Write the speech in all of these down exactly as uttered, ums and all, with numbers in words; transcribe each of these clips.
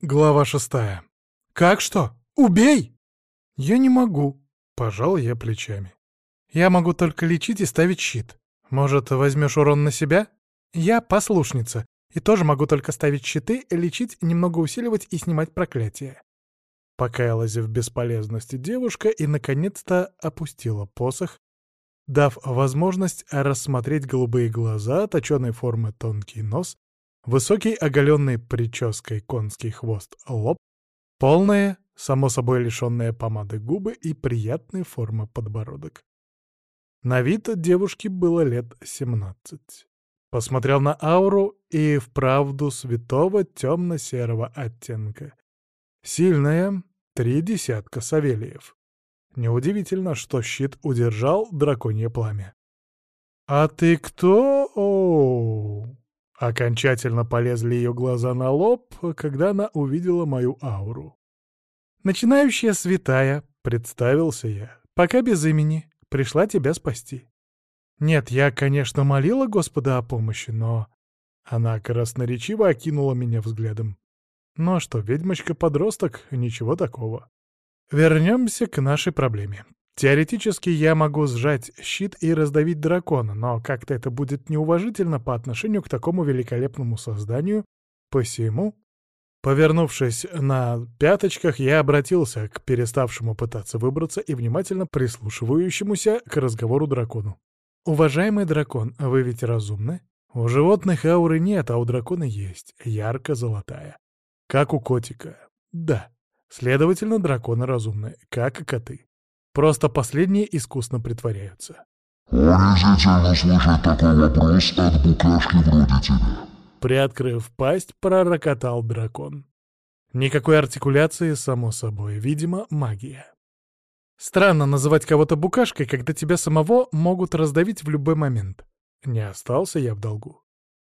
Глава шестая. «Как что? Убей!» «Я не могу», — пожал я плечами. «Я могу только лечить и ставить щит. Может, возьмешь урон на себя? Я послушница, и тоже могу только ставить щиты, лечить, немного усиливать и снимать проклятия». Покаялась в бесполезности девушка и, наконец-то, опустила посох, дав возможность рассмотреть голубые глаза, точёной формы тонкий нос, высокий оголенный прической конский хвост лоб, полные, само собой лишенные помады губы и приятной формы подбородок. На вид девушки было лет семнадцать. Посмотрел на ауру и вправду святого темно-серого оттенка. Сильная, три десятка савелиев. Неудивительно, что щит удержал драконье пламя. «А ты кто? Оу!» Окончательно полезли ее глаза на лоб, когда она увидела мою ауру. «Начинающая святая», — представился я, — «пока без имени, пришла тебя спасти». Нет, я, конечно, молила Господа о помощи, но... Она красноречиво окинула меня взглядом. Ну а что, ведьмочка-подросток, ничего такого. Вернемся к нашей проблеме. Теоретически я могу сжать щит и раздавить дракона, но как-то это будет неуважительно по отношению к такому великолепному созданию, посему... Повернувшись на пяточках, я обратился к переставшему пытаться выбраться и внимательно прислушивающемуся к разговору дракону. «Уважаемый дракон, вы ведь разумны? У животных ауры нет, а у дракона есть, ярко-золотая. Как у котика. Да. Следовательно, драконы разумны, как и коты. Просто последние искусно притворяются». «Унизительно слышать такой вопрос от букашки вроде тебя». Приоткрыв пасть, пророкотал дракон. Никакой артикуляции, само собой, видимо, магия. Странно называть кого-то букашкой, когда тебя самого могут раздавить в любой момент. Не остался я в долгу.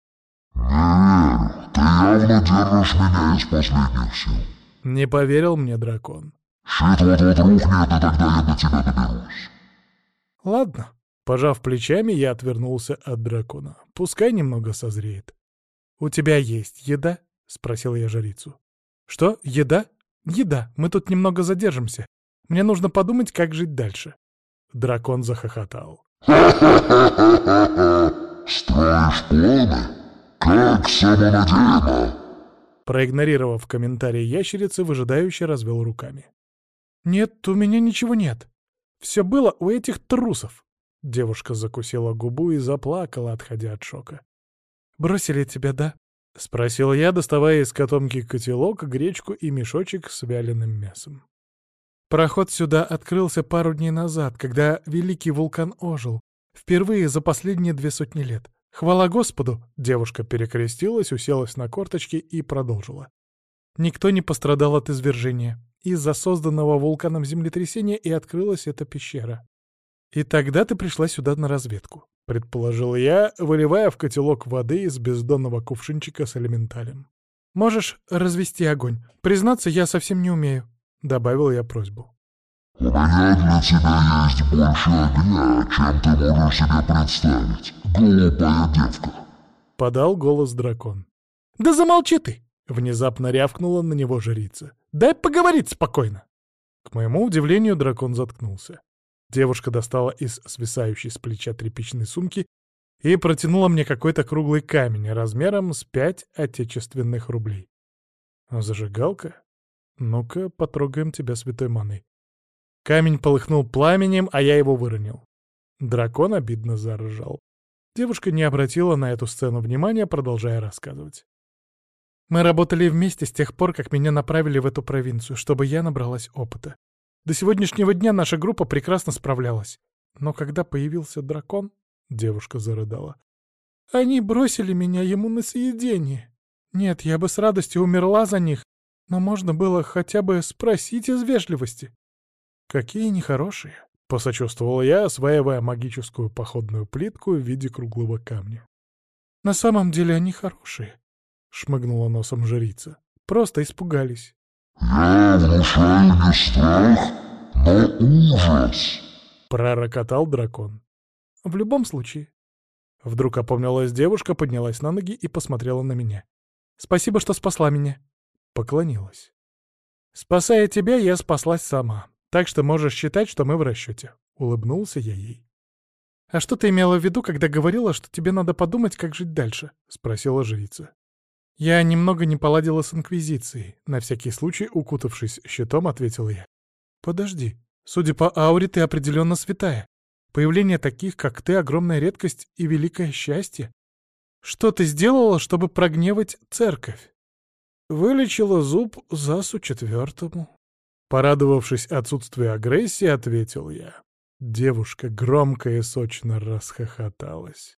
«Не верю, ты явно держишь меня из последних сил». Не поверил мне дракон. «Щит вот-вот рухнет, и тогда я до тебя доберусь». Ладно. Пожав плечами, я отвернулся от дракона. Пускай немного созреет. «У тебя есть еда?» — спросил я жрицу. «Что? Еда? Еда. Мы тут немного задержимся. Мне нужно подумать, как жить дальше». Дракон захохотал. «Ха-ха-ха-ха-ха! Строишь планы? Как самонадеянно!» Проигнорировав комментарий ящерицы, выжидающе развел руками. «Нет, у меня ничего нет. Все было у этих трусов». Девушка закусила губу и заплакала, отходя от шока. «Бросили тебя, да?» — спросил я, доставая из котомки котелок, гречку и мешочек с вяленым мясом. Проход сюда открылся пару дней назад, когда великий вулкан ожил. Впервые за последние две сотни лет. Хвала Господу! Девушка перекрестилась, уселась на корточки и продолжила. Никто не пострадал от извержения. Из-за созданного вулканом землетрясения и открылась эта пещера. И тогда ты пришла сюда на разведку, предположил я, выливая в котелок воды из бездонного кувшинчика с элементалем. «Можешь развести огонь. Признаться, я совсем не умею», — добавил я просьбу. «У меня для тебя есть больше огня, чем ты можешь себе представить, глупая девка», — подал голос дракон. «Да замолчи ты!» — внезапно рявкнула на него жрица. «Дай поговорить спокойно!» К моему удивлению, дракон заткнулся. Девушка достала из свисающей с плеча тряпичной сумки и протянула мне какой-то круглый камень размером с пять отечественных рублей. «Зажигалка? Ну-ка, потрогаем тебя святой маной». Камень полыхнул пламенем, а я его выронил. Дракон обидно заржал. Девушка не обратила на эту сцену внимания, продолжая рассказывать. «Мы работали вместе с тех пор, как меня направили в эту провинцию, чтобы я набралась опыта. До сегодняшнего дня наша группа прекрасно справлялась. Но когда появился дракон, — девушка зарыдала, — они бросили меня ему на съедение. Нет, я бы с радостью умерла за них, но можно было хотя бы спросить из вежливости». «Какие нехорошие», — посочувствовал я, осваивая магическую походную плитку в виде круглого камня. «На самом деле они хорошие», — шмыгнула носом жрица. «Просто испугались». «Я внушаю не страх, но ужас», — пророкотал дракон. «В любом случае». Вдруг опомнилась девушка, поднялась на ноги и посмотрела на меня. «Спасибо, что спасла меня». поклонилась. «Спасая тебя, я спаслась сама, так что можешь считать, что мы в расчете», — улыбнулся я ей. «А что ты имела в виду, когда говорила, что тебе надо подумать, как жить дальше?» — спросила жрица. «Я немного не поладила с Инквизицией», — на всякий случай, укутавшись щитом, ответил я. «Подожди, судя по ауре, ты определенно святая. Появление таких, как ты, — огромная редкость и великое счастье. Что ты сделала, чтобы прогневать церковь?» «Вылечила зуб Засу четвертому». Порадовавшись отсутствию агрессии, ответил я. Девушка громко и сочно расхохоталась.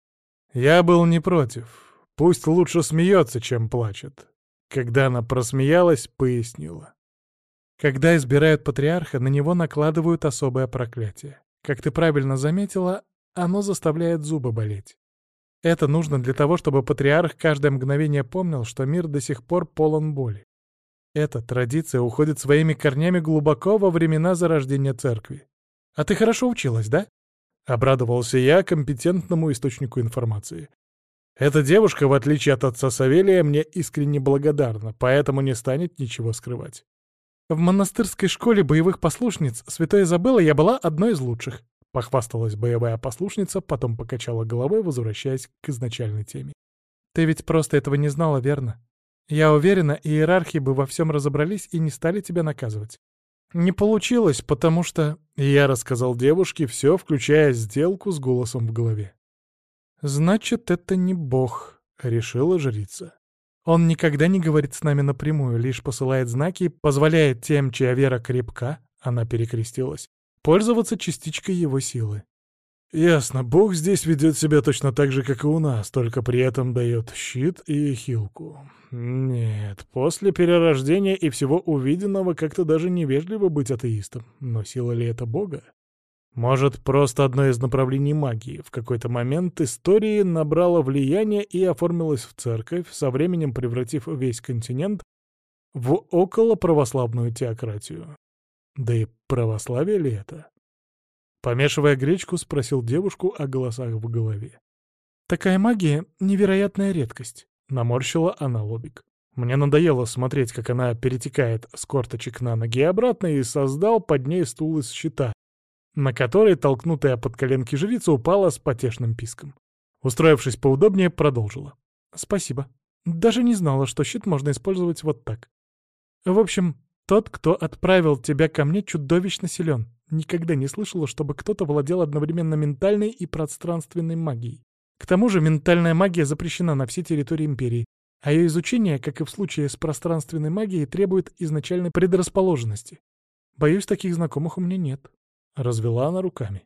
Я был не против. Пусть лучше смеется, чем плачет. Когда она просмеялась, пояснила. Когда избирают патриарха, на него накладывают особое проклятие. Как ты правильно заметила, оно заставляет зубы болеть. Это нужно для того, чтобы патриарх каждое мгновение помнил, что мир до сих пор полон боли. Эта традиция уходит своими корнями глубоко во времена зарождения церкви. А ты хорошо училась, да? Обрадовался я компетентному источнику информации. Эта девушка, в отличие от отца Савелия, мне искренне благодарна, поэтому не станет ничего скрывать. В монастырской школе боевых послушниц Святой Изабеллы я была одной из лучших. Похвасталась боевая послушница, потом покачала головой, возвращаясь к изначальной теме. Ты ведь просто этого не знала, верно? Я уверена, иерархи бы во всем разобрались и не стали тебя наказывать. Не получилось, потому что... Я рассказал девушке все, включая сделку с голосом в голове. «Значит, это не бог», — решила жрица. «Он никогда не говорит с нами напрямую, лишь посылает знаки и позволяет тем, чья вера крепка», — она перекрестилась, пользоваться частичкой его силы. «Ясно, бог здесь ведет себя точно так же, как и у нас, только при этом дает щит и хилку. Нет, после перерождения и всего увиденного как-то даже невежливо быть атеистом. Но сила ли это бога? Может, просто одно из направлений магии в какой-то момент истории набрало влияние и оформилось в церковь, со временем превратив весь континент в околоправославную теократию. Да и православие ли это?» Помешивая гречку, спросил девушку о голосах в голове. «Такая магия — невероятная редкость», — наморщила она лобик. Мне надоело смотреть, как она перетекает с корточек на ноги обратно, и создал под ней стул из щита, на который толкнутая под коленки жрица упала с потешным писком. Устроившись поудобнее, продолжила. «Спасибо. Даже не знала, что щит можно использовать вот так. В общем, тот, кто отправил тебя ко мне, чудовищно силен. Никогда не слышала, чтобы кто-то владел одновременно ментальной и пространственной магией. К тому же ментальная магия запрещена на всей территории Империи, а ее изучение, как и в случае с пространственной магией, требует изначальной предрасположенности. Боюсь, таких знакомых у меня нет». Развела она руками.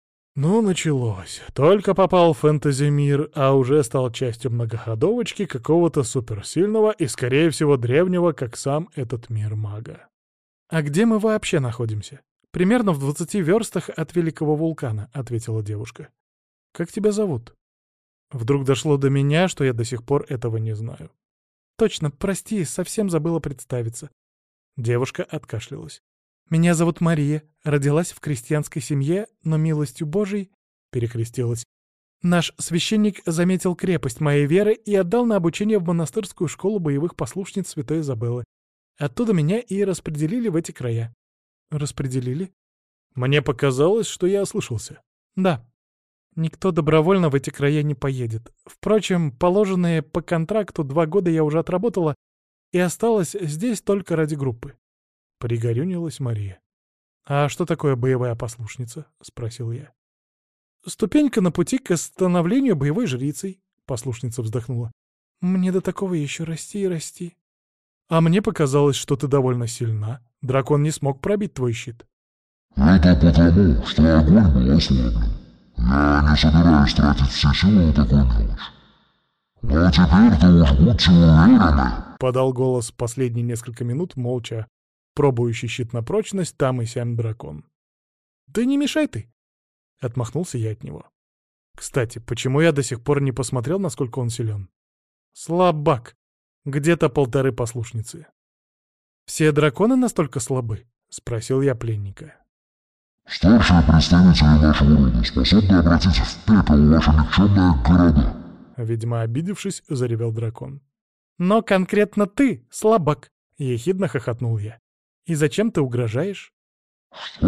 Ну, началось. Только попал в фэнтези-мир, а уже стал частью многоходовочки какого-то суперсильного и, скорее всего, древнего, как сам этот мир мага. «А где мы вообще находимся?» «Примерно в двадцати верстах от Великого вулкана», — ответила девушка. «Как тебя зовут?» Вдруг дошло до меня, что я до сих пор этого не знаю. «Точно, прости, совсем забыла представиться». Девушка откашлялась. «Меня зовут Мария, родилась в крестьянской семье, но милостью Божией...» Перекрестилась. «Наш священник заметил крепость моей веры и отдал на обучение в монастырскую школу боевых послушниц Святой Изабеллы. Оттуда меня и распределили в эти края». «Распределили?» Мне показалось, что я ослышался. «Да. Никто добровольно в эти края не поедет. Впрочем, положенные по контракту два года я уже отработала и осталась здесь только ради группы». Пригорюнилась Мария. «А что такое боевая послушница?» — спросил я. «Ступенька на пути к становлению боевой жрицей», — послушница вздохнула. «Мне до такого еще расти и расти». «А мне показалось, что ты довольно сильна. Дракон не смог пробить твой щит». «Это потому, что огонь был ослаблен. Я не собираюсь тратить все силы на такой мелочь. Но теперь-то уж будьте уверены», — подал голос последние несколько минут, молча пробующий щит на прочность, там и сям дракон. «Да не мешай ты!» — отмахнулся я от него. «Кстати, почему я до сих пор не посмотрел, насколько он силен?» «Слабак! Где-то полторы послушницы». «Все драконы настолько слабы?» — спросил я пленника. «Старшие представители вашего рода способны обратить в пепел ваши никчемные города», — видимо, обидевшись, заревел дракон. «Но конкретно ты слабак. ехидно хохотнул я. «И зачем ты угрожаешь?» «Что?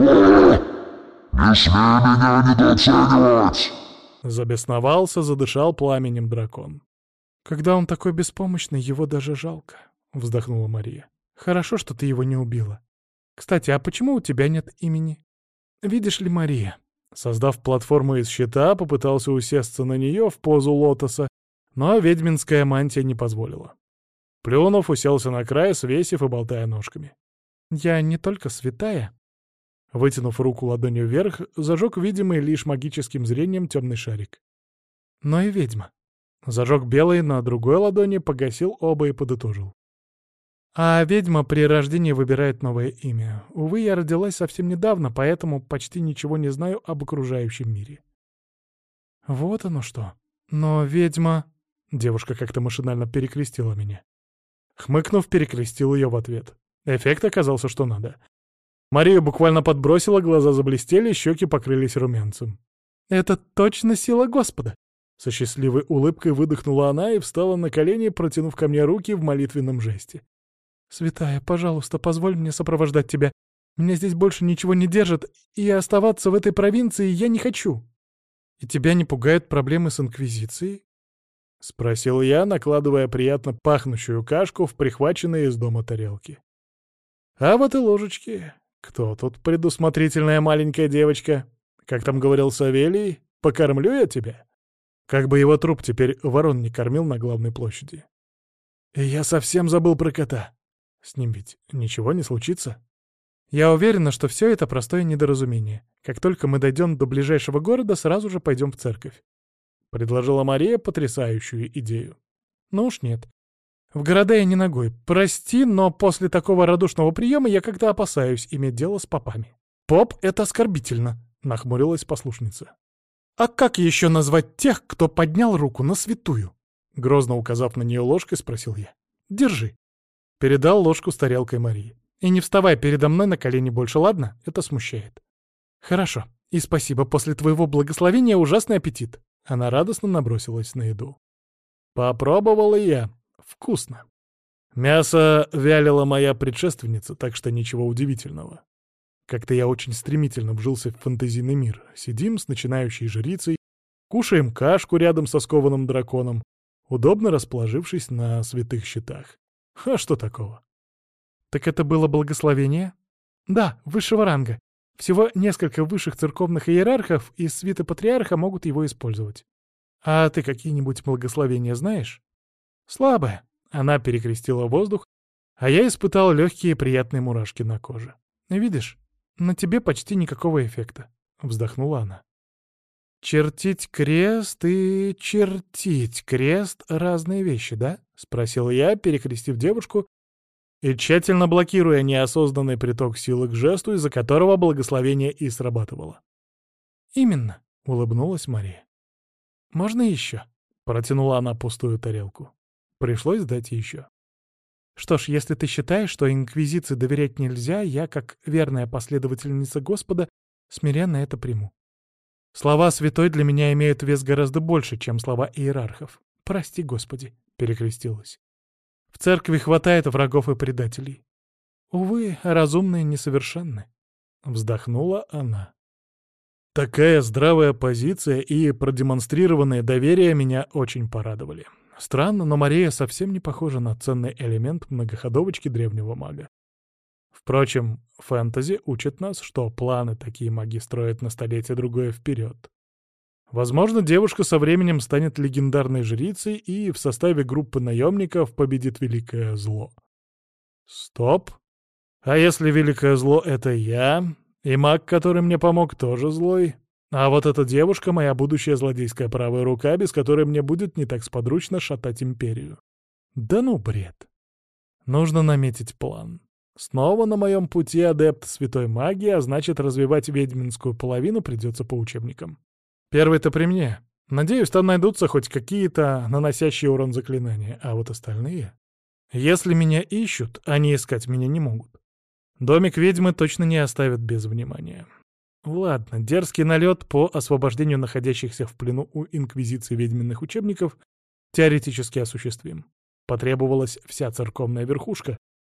Не смей меня недооценивать!» Забесновался, задышал пламенем дракон. «Когда он такой беспомощный, его даже жалко», — вздохнула Мария. «Хорошо, что ты его не убила. Кстати, а почему у тебя нет имени? Видишь ли, Мария?» Создав платформу из щита, попытался усесться на нее в позу лотоса, но ведьминская мантия не позволила. Плюнув, уселся на край, свесив и болтая ножками. «Я не только святая». Вытянув руку ладонью вверх, зажег видимый лишь магическим зрением темный шарик. «Но и ведьма». Зажег белый на другой ладони, погасил оба и подытожил. «А ведьма при рождении выбирает новое имя. Увы, я родилась совсем недавно, поэтому почти ничего не знаю об окружающем мире». «Вот оно что. Но ведьма...» Девушка как-то машинально перекрестила меня. Хмыкнув, перекрестил ее в ответ. Эффект оказался что надо. Мария буквально подбросила, глаза заблестели, щеки покрылись румянцем. «Это точно сила Господа!» Со счастливой улыбкой выдохнула она и встала на колени, протянув ко мне руки в молитвенном жесте. «Святая, пожалуйста, позволь мне сопровождать тебя. Меня здесь больше ничего не держит, и оставаться в этой провинции я не хочу». «И тебя не пугают проблемы с Инквизицией?» — спросил я, накладывая приятно пахнущую кашку в прихваченные из дома тарелки. «А вот и ложечки. Кто тут предусмотрительная маленькая девочка? Как там говорил Савелий, покормлю я тебя?» Как бы его труп теперь ворон не кормил на главной площади. И я совсем забыл про кота. С ним ведь ничего не случится. Я уверена, что все это простое недоразумение. Как только мы дойдем до ближайшего города, сразу же пойдем в церковь. Предложила Мария потрясающую идею. Ну уж нет. В города я не ногой. Прости, но после такого радушного приема я как-то опасаюсь иметь дело с попами. Поп — это оскорбительно, нахмурилась послушница. «А как еще назвать тех, кто поднял руку на святую?» Грозно указав на нее ложкой, спросил я. «Держи». Передал ложку с тарелкой Марии. «И не вставай передо мной на колени больше, ладно? Это смущает». «Хорошо. И спасибо, после твоего благословения ужасный аппетит». Она радостно набросилась на еду. Попробовал и я. Вкусно. Мясо вялила моя предшественница, так что ничего удивительного. Как-то я очень стремительно вжился в фэнтезийный мир. Сидим с начинающей жрицей, кушаем кашку рядом со скованным драконом, удобно расположившись на святых щитах. А что такого? Так это было благословение? Да, высшего ранга. Всего несколько высших церковных иерархов из свиты патриарха могут его использовать. А ты какие-нибудь благословения знаешь? Слабое. Она перекрестила воздух, а я испытал легкие приятные мурашки на коже. Видишь? На тебе почти никакого эффекта», — вздохнула она. «Чертить крест и чертить крест — разные вещи, да?» — спросил я, перекрестив девушку и тщательно блокируя неосознанный приток силы к жесту, из-за которого благословение и срабатывало. «Именно», — улыбнулась Мария. «Можно еще?» — протянула она пустую тарелку. Пришлось дать еще. «Что ж, если ты считаешь, что Инквизиции доверять нельзя, я, как верная последовательница Господа, смиренно это приму. Слова святой для меня имеют вес гораздо больше, чем слова иерархов. Прости, Господи», — перекрестилась. «В церкви хватает врагов и предателей. Увы, разумные несовершенны», — вздохнула она. Такая здравая позиция и продемонстрированное доверие меня очень порадовали. Странно, но Мария совсем не похожа на ценный элемент многоходовочки древнего мага. Впрочем, фэнтези учат нас, что планы такие маги строят на столетие другое вперед. Возможно, девушка со временем станет легендарной жрицей и в составе группы наемников победит великое зло. Стоп! А если великое зло — это я, и маг, который мне помог, тоже злой? А вот эта девушка — моя будущая злодейская правая рука, без которой мне будет не так сподручно шатать империю. Да ну бред. Нужно наметить план. Снова на моем пути адепт святой магии, а значит, развивать ведьминскую половину придется по учебникам. Первый-то при мне. Надеюсь, там найдутся хоть какие-то наносящие урон заклинания, а вот остальные... Если меня ищут, они искать меня не могут. Домик ведьмы точно не оставят без внимания. Ладно, дерзкий налет по освобождению находящихся в плену у Инквизиции ведьминных учебников теоретически осуществим. Потребовалась вся церковная верхушка,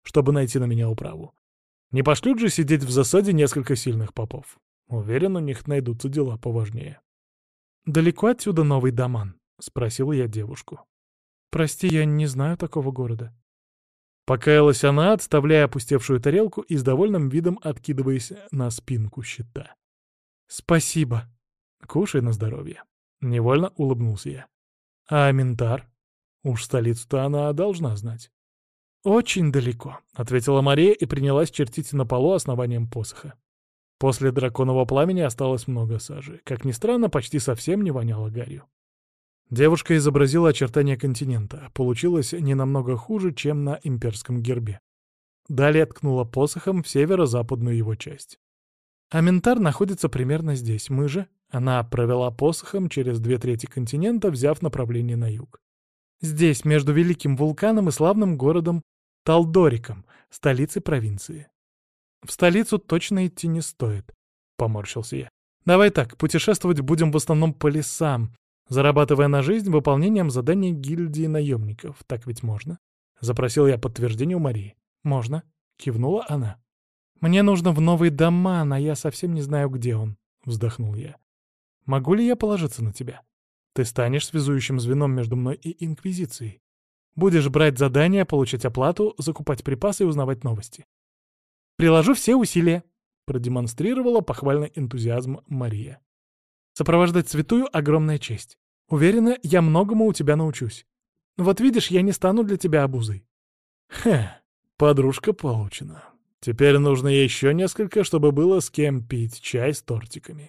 чтобы найти на меня управу. Не пошлют же сидеть в засаде несколько сильных попов. Уверен, у них найдутся дела поважнее. «Далеко отсюда Новый Даман?» — спросил я девушку. «Прости, я не знаю такого города». Покаялась она, отставляя опустевшую тарелку и с довольным видом откидываясь на спинку щита. «Спасибо. Кушай на здоровье». Невольно улыбнулся я. «А Аминтар? Уж столицу-то она должна знать». «Очень далеко», — ответила Мария и принялась чертить на полу основанием посоха. После драконового пламени осталось много сажи. Как ни странно, почти совсем не воняло гарью. Девушка изобразила очертания континента. Получилось не намного хуже, чем на имперском гербе. Далее ткнула посохом в северо-западную его часть. Аминтар находится примерно здесь. Мы же... Она провела посохом через две трети континента, взяв направление на юг. Здесь, между великим вулканом и славным городом Талдориком, столицей провинции. В столицу точно идти не стоит, — поморщился я. Давай так, путешествовать будем в основном по лесам, зарабатывая на жизнь выполнением заданий гильдии наемников. Так ведь можно? Запросил я подтверждение у Марии. Можно, — кивнула она. Мне нужно в Новый Даман, а я совсем не знаю, где он, — вздохнул я. Могу ли я положиться на тебя? Ты станешь связующим звеном между мной и Инквизицией. Будешь брать задания, получать оплату, закупать припасы и узнавать новости. Приложу все усилия, — продемонстрировала похвальный энтузиазм Мария. Сопровождать святую — огромная честь. Уверена, я многому у тебя научусь. Вот видишь, я не стану для тебя обузой. Хе, подружка получена. Теперь нужно еще несколько, чтобы было с кем пить чай с тортиками.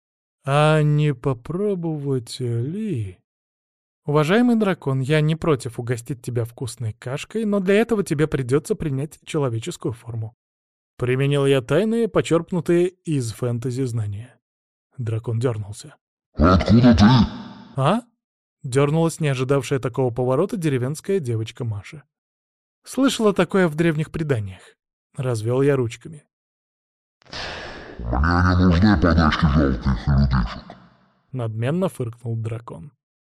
А не попробовать ли... Уважаемый дракон, я не против угостить тебя вкусной кашкой, но для этого тебе придется принять человеческую форму. Применил я тайные, почерпнутые из фэнтези знания. Дракон дернулся. «Откуда ты?» «А?» — дернулась не ожидавшая такого поворота деревенская девочка Маша. «Слышала такое в древних преданиях». Развел я ручками. «Мне не нужны подачки жалких людишек», — надменно фыркнул дракон.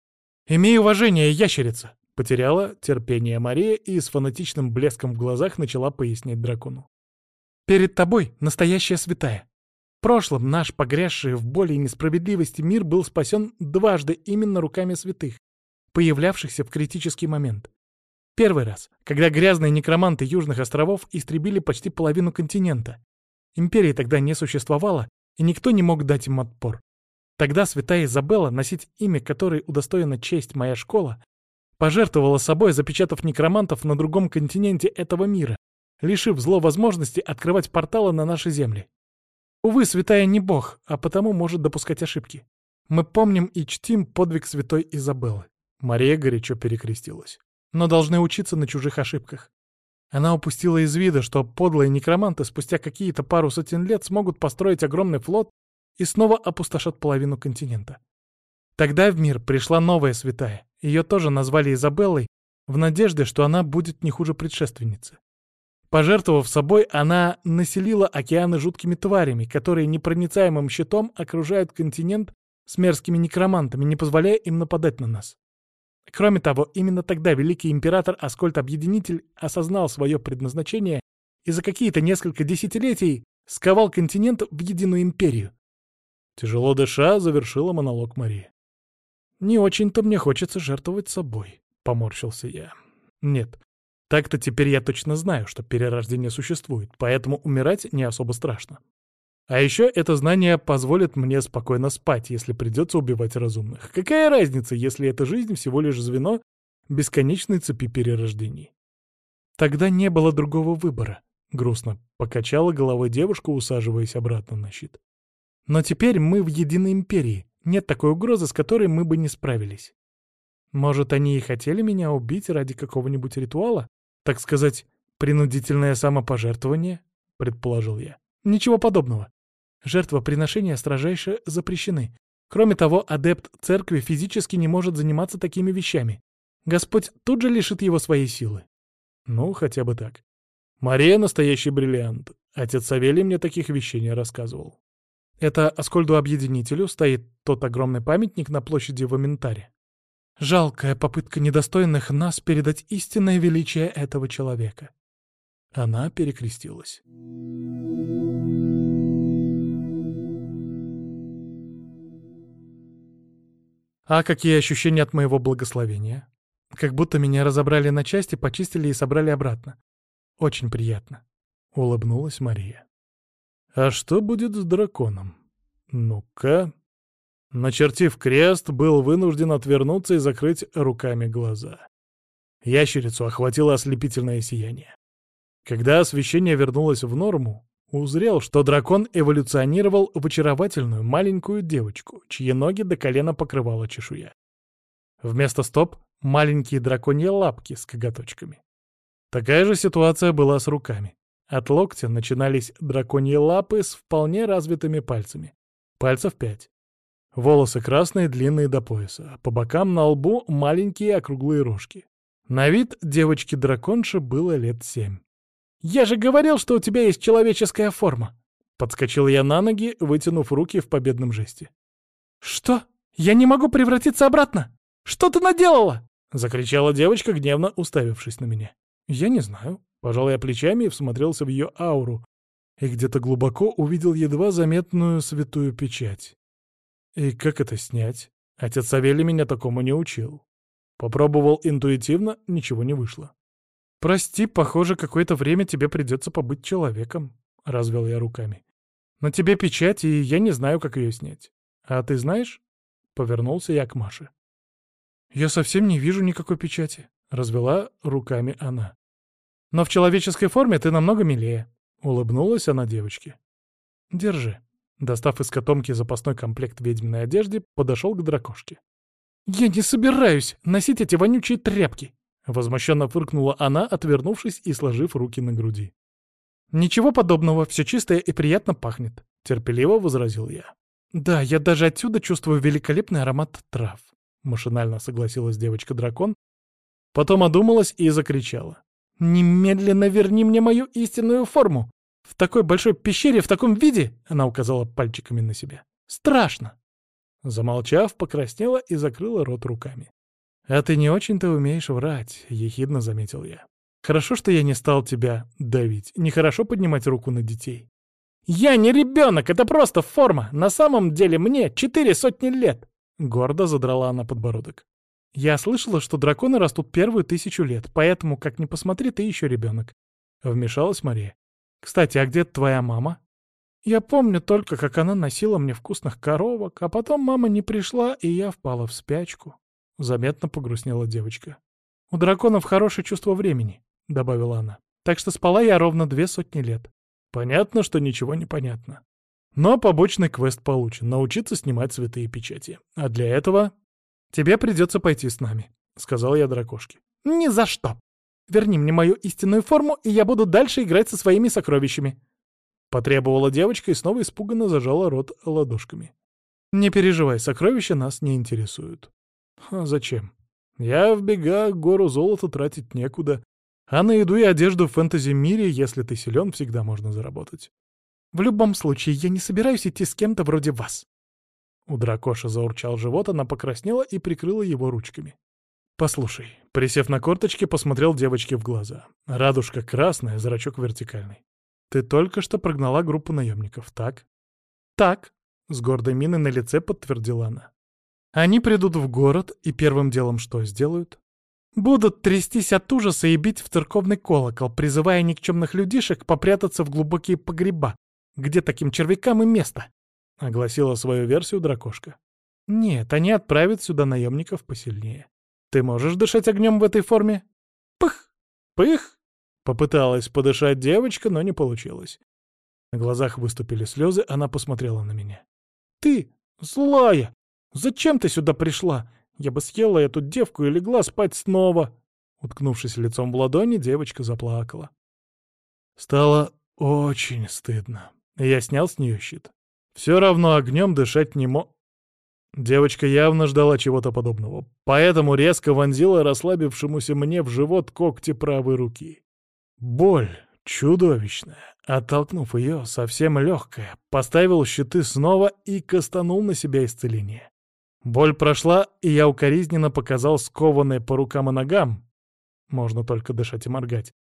«Имей уважение, ящерица!» — потеряла терпение Мария и с фанатичным блеском в глазах начала пояснять дракону. «Перед тобой настоящая святая. В прошлом наш погрязший в боли и несправедливости мир был спасен дважды именно руками святых, появлявшихся в критический момент. Первый раз, когда грязные некроманты Южных островов истребили почти половину континента. Империи тогда не существовало, и никто не мог дать им отпор. Тогда святая Изабелла, носить имя которой удостоена честь моя школа, пожертвовала собой, запечатав некромантов на другом континенте этого мира, лишив зло возможности открывать порталы на наши земли. Увы, святая не бог, а потому может допускать ошибки. Мы помним и чтим подвиг святой Изабеллы. Мария горячо перекрестилась. Но должны учиться на чужих ошибках. Она упустила из вида, что подлые некроманты спустя какие-то пару сотен лет смогут построить огромный флот и снова опустошат половину континента. Тогда в мир пришла новая святая. Ее тоже назвали Изабеллой, в надежде, что она будет не хуже предшественницы. Пожертвовав собой, она населила океаны жуткими тварями, которые непроницаемым щитом окружают континент с мерзкими некромантами, не позволяя им нападать на нас. Кроме того, именно тогда великий император Аскольд-Объединитель осознал свое предназначение и за какие-то несколько десятилетий сковал континент в единую империю. Тяжело дыша, завершила монолог Мария. «Не очень-то мне хочется жертвовать собой», — поморщился я. «Нет, так-то теперь я точно знаю, что перерождение существует, поэтому умирать не особо страшно. А еще это знание позволит мне спокойно спать, если придется убивать разумных. Какая разница, если эта жизнь всего лишь звено бесконечной цепи перерождений?» «Тогда не было другого выбора», — грустно покачала головой девушка, усаживаясь обратно на щит. «Но теперь мы в единой империи. Нет такой угрозы, с которой мы бы не справились. Может, они и хотели меня убить ради какого-нибудь ритуала? Так сказать, принудительное самопожертвование?» — предположил я. «Ничего подобного. Жертвоприношения строжайше запрещены. Кроме того, адепт церкви физически не может заниматься такими вещами. Господь тут же лишит его своей силы». Ну, хотя бы так. Мария — настоящий бриллиант. Отец Савелий мне таких вещей не рассказывал. Это Аскольду-Объединителю стоит тот огромный памятник на площади в Аминтаре. Жалкая попытка недостойных нас передать истинное величие этого человека. Она перекрестилась. А какие ощущения от моего благословения? Как будто меня разобрали на части, почистили и собрали обратно. Очень приятно. Улыбнулась Мария. А что будет с драконом? Ну-ка. Начертив крест, был вынужден отвернуться и закрыть руками глаза. Ящерицу охватило ослепительное сияние. Когда освещение вернулось в норму, узрел, что дракон эволюционировал в очаровательную маленькую девочку, чьи ноги до колена покрывала чешуя. Вместо стоп — маленькие драконьи лапки с коготочками. Такая же ситуация была с руками. От локтя начинались драконьи лапы с вполне развитыми пальцами. Пальцев пять. Волосы красные, длинные до пояса. По бокам на лбу маленькие округлые рожки. На вид девочки-драконши было лет семь. «Я же говорил, что у тебя есть человеческая форма!» Подскочил я на ноги, вытянув руки в победном жесте. «Что? Я не могу превратиться обратно? Что ты наделала?» Закричала девочка, гневно уставившись на меня. «Я не знаю». Пожал я плечами и всмотрелся в ее ауру, и где-то глубоко увидел едва заметную святую печать. И как это снять? Отец Савелий меня такому не учил. Попробовал интуитивно, ничего не вышло. «Прости, похоже, какое-то время тебе придется побыть человеком», — развел я руками. «На тебе печать, и я не знаю, как ее снять. А ты знаешь?» — повернулся я к Маше. «Я совсем не вижу никакой печати», — развела руками она. «Но в человеческой форме ты намного милее», — улыбнулась она девочке. «Держи». Достав из котомки запасной комплект ведьминой одежды, подошел к дракошке. «Я не собираюсь носить эти вонючие тряпки!» Возмущенно фыркнула она, отвернувшись и сложив руки на груди. «Ничего подобного, все чистое и приятно пахнет», — терпеливо возразил я. «Да, я даже отсюда чувствую великолепный аромат трав», — машинально согласилась девочка-дракон, потом одумалась и закричала. «Немедленно верни мне мою истинную форму! В такой большой пещере, в таком виде!» — она указала пальчиками на себя. «Страшно!» Замолчав, покраснела и закрыла рот руками. «А ты не очень-то умеешь врать», — ехидно заметил я. «Хорошо, что я не стал тебя давить. Нехорошо поднимать руку на детей». «Я не ребенок, это просто форма. На самом деле мне четыре сотни лет!» — гордо задрала она подбородок. «Я слышала, что драконы растут первую тысячу лет, поэтому, как ни посмотри, ты еще ребенок», — вмешалась Мария. «Кстати, а где твоя мама?» «Я помню только, как она носила мне вкусных коровок, а потом мама не пришла, и я впала в спячку», — заметно погрустнела девочка. «У драконов хорошее чувство времени», — добавила она. «Так что спала я ровно две сотни лет». Понятно, что ничего не понятно. Но побочный квест получен — научиться снимать святые печати. А для этого тебе придется пойти с нами, — сказал я дракошке. «Ни за что! Верни мне мою истинную форму, и я буду дальше играть со своими сокровищами», — потребовала девочка и снова испуганно зажала рот ладошками. «Не переживай, сокровища нас не интересуют». А зачем? Я в бегах гору золота тратить некуда, а на еду и одежду в фэнтези-мире, если ты силен, всегда можно заработать. В любом случае, я не собираюсь идти с кем-то вроде вас. У дракоши заурчал живот, она покраснела и прикрыла его ручками. «Послушай», — присев на корточки, посмотрел девочке в глаза. Радужка красная, зрачок вертикальный. «Ты только что прогнала группу наемников, так?» «Так», — с гордой миной на лице подтвердила она. «Они придут в город и первым делом что сделают? Будут трястись от ужаса и бить в церковный колокол, призывая никчемных людишек попрятаться в глубокие погреба, где таким червякам и место», — огласила свою версию дракошка. «Нет, они отправят сюда наемников посильнее. Ты можешь дышать огнем в этой форме?» «Пых! Пых!» — попыталась подышать девочка, но не получилось. На глазах выступили слезы, она посмотрела на меня. «Ты, злая! Зачем ты сюда пришла? Я бы съела эту девку и легла спать снова!» Уткнувшись лицом в ладони, девочка заплакала. Стало очень стыдно. Я снял с нее щит. Все равно огнем дышать не мог. Девочка явно ждала чего-то подобного, поэтому резко вонзила расслабившемуся мне в живот когти правой руки. Боль чудовищная. Оттолкнув ее, совсем легкая, поставил щиты снова и кастанул на себя исцеление. Боль прошла, и я укоризненно показал скованные по рукам и ногам, можно только дышать и моргать,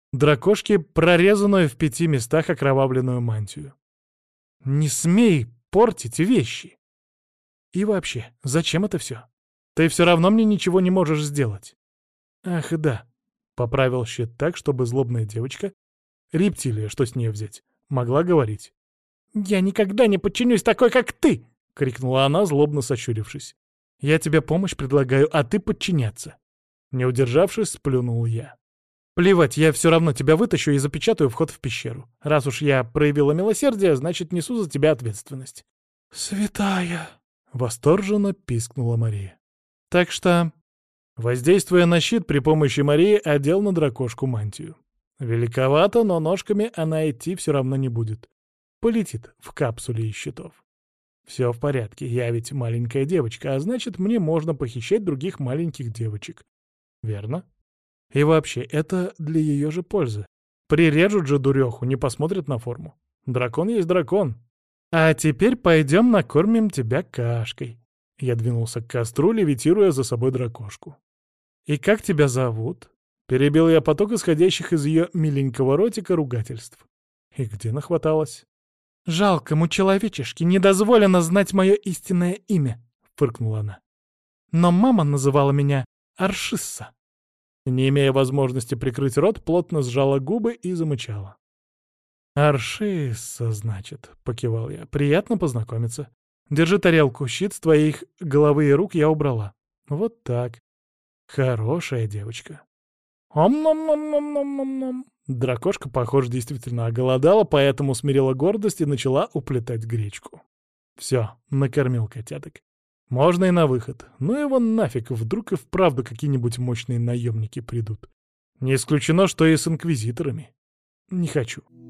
дракошке прорезанную в пяти местах окровавленную мантию. «Не смей портить вещи! И вообще, зачем это все? Ты все равно мне ничего не можешь сделать». «Ах, да», — поправил щит так, чтобы злобная девочка, рептилия, что с нее взять, могла говорить. «Я никогда не подчинюсь такой, как ты!» — крикнула она, злобно сощурившись. «Я тебе помощь предлагаю, а ты подчиняться». Не удержавшись, сплюнул я. «Плевать, я все равно тебя вытащу и запечатаю вход в пещеру. Раз уж я проявила милосердие, значит, несу за тебя ответственность». «Святая!» — восторженно пискнула Мария. Так что, воздействуя на щит при помощи Марии, одел на дракошку мантию. Великовато, но ножками она идти все равно не будет. Полетит в капсуле из щитов. Все в порядке, я ведь маленькая девочка, а значит, мне можно похищать других маленьких девочек. Верно? И вообще, это для ее же пользы. Прирежут же дуреху, не посмотрят на форму. Дракон есть дракон. А теперь пойдем накормим тебя кашкой. Я двинулся к костру, левитируя за собой дракошку. И как тебя зовут? Перебил я поток исходящих из ее миленького ротика ругательств. И где нахваталась? «Жалкому человечешке не дозволено знать мое истинное имя», — фыркнула она. «Но мама называла меня Аршисса». Не имея возможности прикрыть рот, плотно сжала губы и замычала. «Аршисса, значит», — покивал я. «Приятно познакомиться. Держи тарелку, щит с твоих головы и рук я убрала. Вот так. Хорошая девочка». «Ом-ном-ном-ном-ном-ном-ном». Дракошка, похоже, действительно оголодала, поэтому смирила гордость и начала уплетать гречку. Все, накормил котяток. Можно и на выход. Ну его нафиг, вдруг и вправду какие-нибудь мощные наемники придут. Не исключено, что и с инквизиторами. Не хочу.